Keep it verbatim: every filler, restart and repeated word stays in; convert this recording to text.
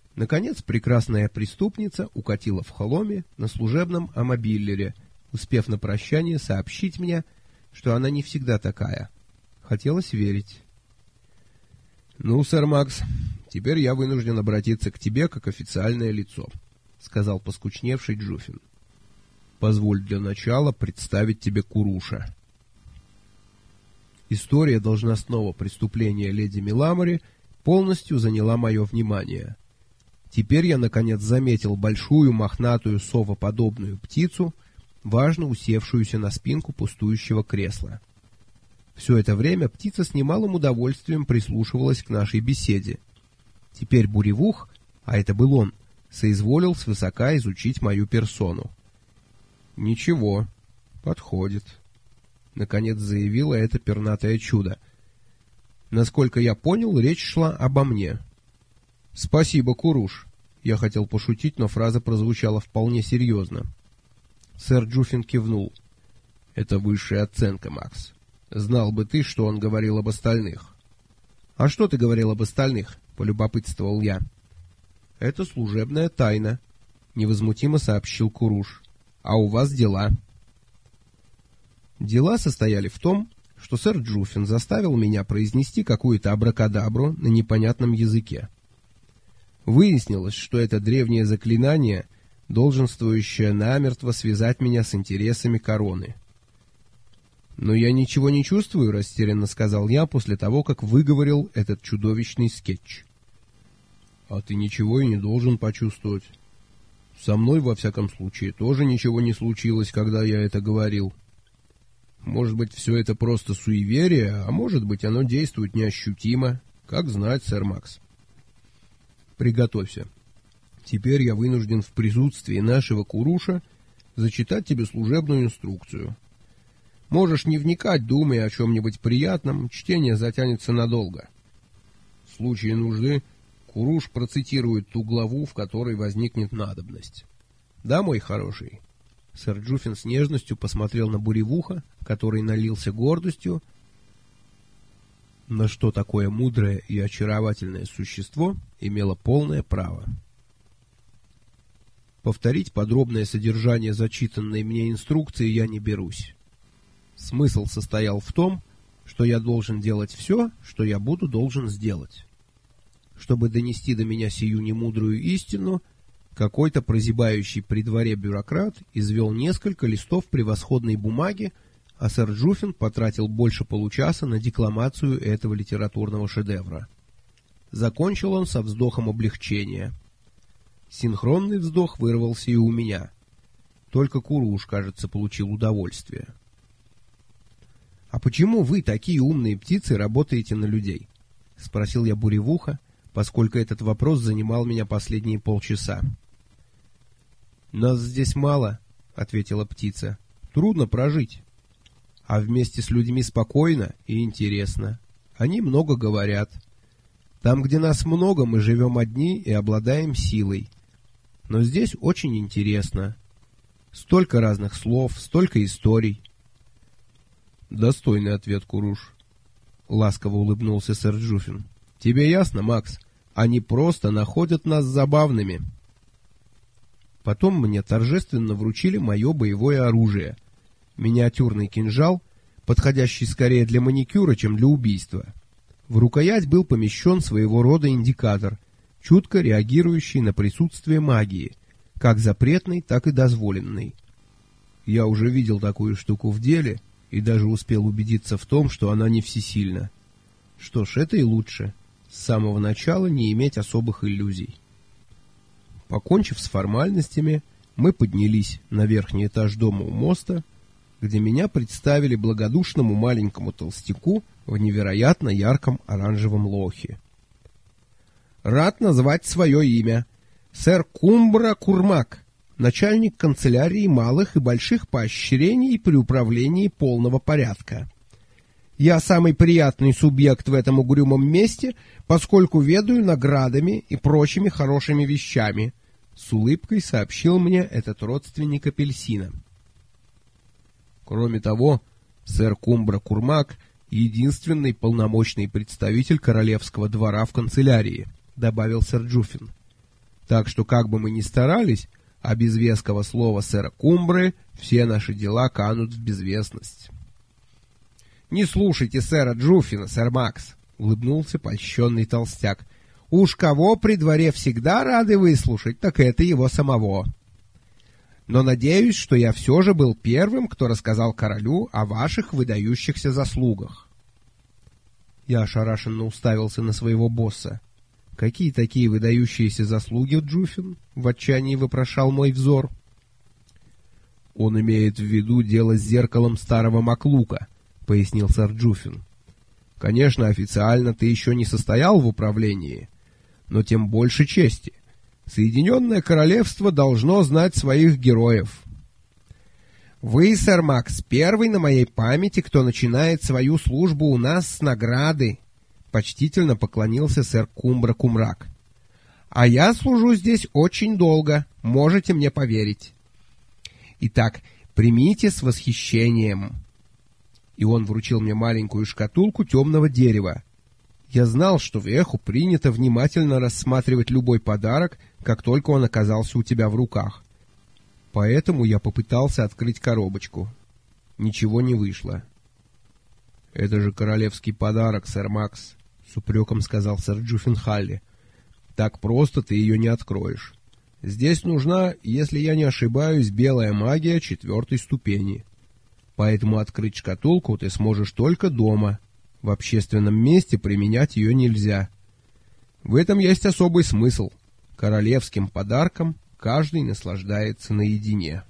Наконец, прекрасная преступница укатила в холоме на служебном амобиллере, успев на прощание сообщить мне, что она не всегда такая. Хотелось верить. «Ну, сэр Макс, теперь я вынужден обратиться к тебе как официальное лицо», — сказал поскучневший Джуфин. «Позволь для начала представить тебе Куруша». История должностного преступления леди Миламори полностью заняла мое внимание. Теперь я, наконец, заметил большую мохнатую совоподобную птицу, важно усевшуюся на спинку пустующего кресла. Все это время птица с немалым удовольствием прислушивалась к нашей беседе. Теперь Буревух, а это был он, соизволил свысока изучить мою персону. «Ничего, подходит», — наконец заявила это пернатое чудо. Насколько я понял, речь шла обо мне. «Спасибо, Куруш». Я хотел пошутить, но фраза прозвучала вполне серьезно. Сэр Джуфин кивнул. «Это высшая оценка, Макс. Знал бы ты, что он говорил об остальных». «А что ты говорил об остальных?» — полюбопытствовал я. «Это служебная тайна», — невозмутимо сообщил Куруш. «А у вас дела». Дела состояли в том, что сэр Джуфин заставил меня произнести какую-то абракадабру на непонятном языке. Выяснилось, что это древнее заклинание, долженствующее намертво связать меня с интересами короны. «Но я ничего не чувствую», — растерянно сказал я после того, как выговорил этот чудовищный скетч. «А ты ничего и не должен почувствовать. Со мной, во всяком случае, тоже ничего не случилось, когда я это говорил. Может быть, все это просто суеверие, а может быть, оно действует неощутимо. Как знать, сэр Макс. Приготовься. Теперь я вынужден в присутствии нашего Куруша зачитать тебе служебную инструкцию. Можешь не вникать, думая о чем-нибудь приятном, чтение затянется надолго. В случае нужды Куруш процитирует ту главу, в которой возникнет надобность. Да, мой хороший?» Сэр Джуфин с нежностью посмотрел на Буревуха, который налился гордостью, на что такое мудрое и очаровательное существо имело полное право. Повторить подробное содержание зачитанной мне инструкции я не берусь. Смысл состоял в том, что я должен делать все, что я буду должен сделать. Чтобы донести до меня сию немудрую истину, какой-то прозябающий при дворе бюрократ извел несколько листов превосходной бумаги, а сэр Джуфин потратил больше получаса на декламацию этого литературного шедевра. Закончил он со вздохом облегчения. Синхронный вздох вырвался и у меня. Только Куруш, кажется, получил удовольствие. «А почему вы, такие умные птицы, работаете на людей?» — спросил я Буревуха, поскольку этот вопрос занимал меня последние полчаса. «Нас здесь мало», — ответила птица. «Трудно прожить. А вместе с людьми спокойно и интересно. Они много говорят. Там, где нас много, мы живем одни и обладаем силой. Но здесь очень интересно. Столько разных слов, столько историй». «Достойный ответ, Куруш», — ласково улыбнулся сэр Джуфин. «Тебе ясно, Макс? Они просто находят нас забавными». Потом мне торжественно вручили мое боевое оружие. Миниатюрный кинжал, подходящий скорее для маникюра, чем для убийства. В рукоять был помещен своего рода индикатор, чутко реагирующий на присутствие магии, как запретной, так и дозволенной. Я уже видел такую штуку в деле и даже успел убедиться в том, что она не всесильна. Что ж, это и лучше. С самого начала не иметь особых иллюзий. Покончив с формальностями, мы поднялись на верхний этаж дома у моста, где меня представили благодушному маленькому толстяку в невероятно ярком оранжевом лохе. «Рад назвать свое имя. Сэр Кумбра Курмак, начальник канцелярии малых и больших поощрений при управлении полного порядка. Я самый приятный субъект в этом угрюмом месте, поскольку ведаю наградами и прочими хорошими вещами», — с улыбкой сообщил мне этот родственник апельсина. Кроме того, сэр Кумбра Курмак — единственный полномочный представитель королевского двора в канцелярии, — добавил сэр Джуфин. Так что, как бы мы ни старались, а без веского слова сэра Кумбры все наши дела канут в безвестность. — Не слушайте сэра Джуффина, сэр Макс, — улыбнулся польщенный толстяк. — Уж кого при дворе всегда рады выслушать, так это его самого. Но надеюсь, что я все же был первым, кто рассказал королю о ваших выдающихся заслугах. Я ошарашенно уставился на своего босса. — Какие такие выдающиеся заслуги, Джуффин? — в отчаянии вопрошал мой взор. — Он имеет в виду дело с зеркалом старого Маклука, — пояснил сэр Джуффин. — Конечно, официально ты еще не состоял в управлении, но тем больше чести. Соединенное Королевство должно знать своих героев. — Вы, сэр Макс, первый на моей памяти, кто начинает свою службу у нас с награды, — почтительно поклонился сэр Кумбра Кумрак. — А я служу здесь очень долго, можете мне поверить. Итак, примите с восхищением. И он вручил мне маленькую шкатулку темного дерева. Я знал, что в Эху принято внимательно рассматривать любой подарок, как только он оказался у тебя в руках. Поэтому я попытался открыть коробочку. Ничего не вышло. — Это же королевский подарок, сэр Макс, — с упреком сказал сэр Джуффин Халли. — Так просто ты ее не откроешь. Здесь нужна, если я не ошибаюсь, белая магия четвертой ступени. Поэтому открыть шкатулку ты сможешь только дома. В общественном месте применять ее нельзя. В этом есть особый смысл. Королевским подарком каждый наслаждается наедине.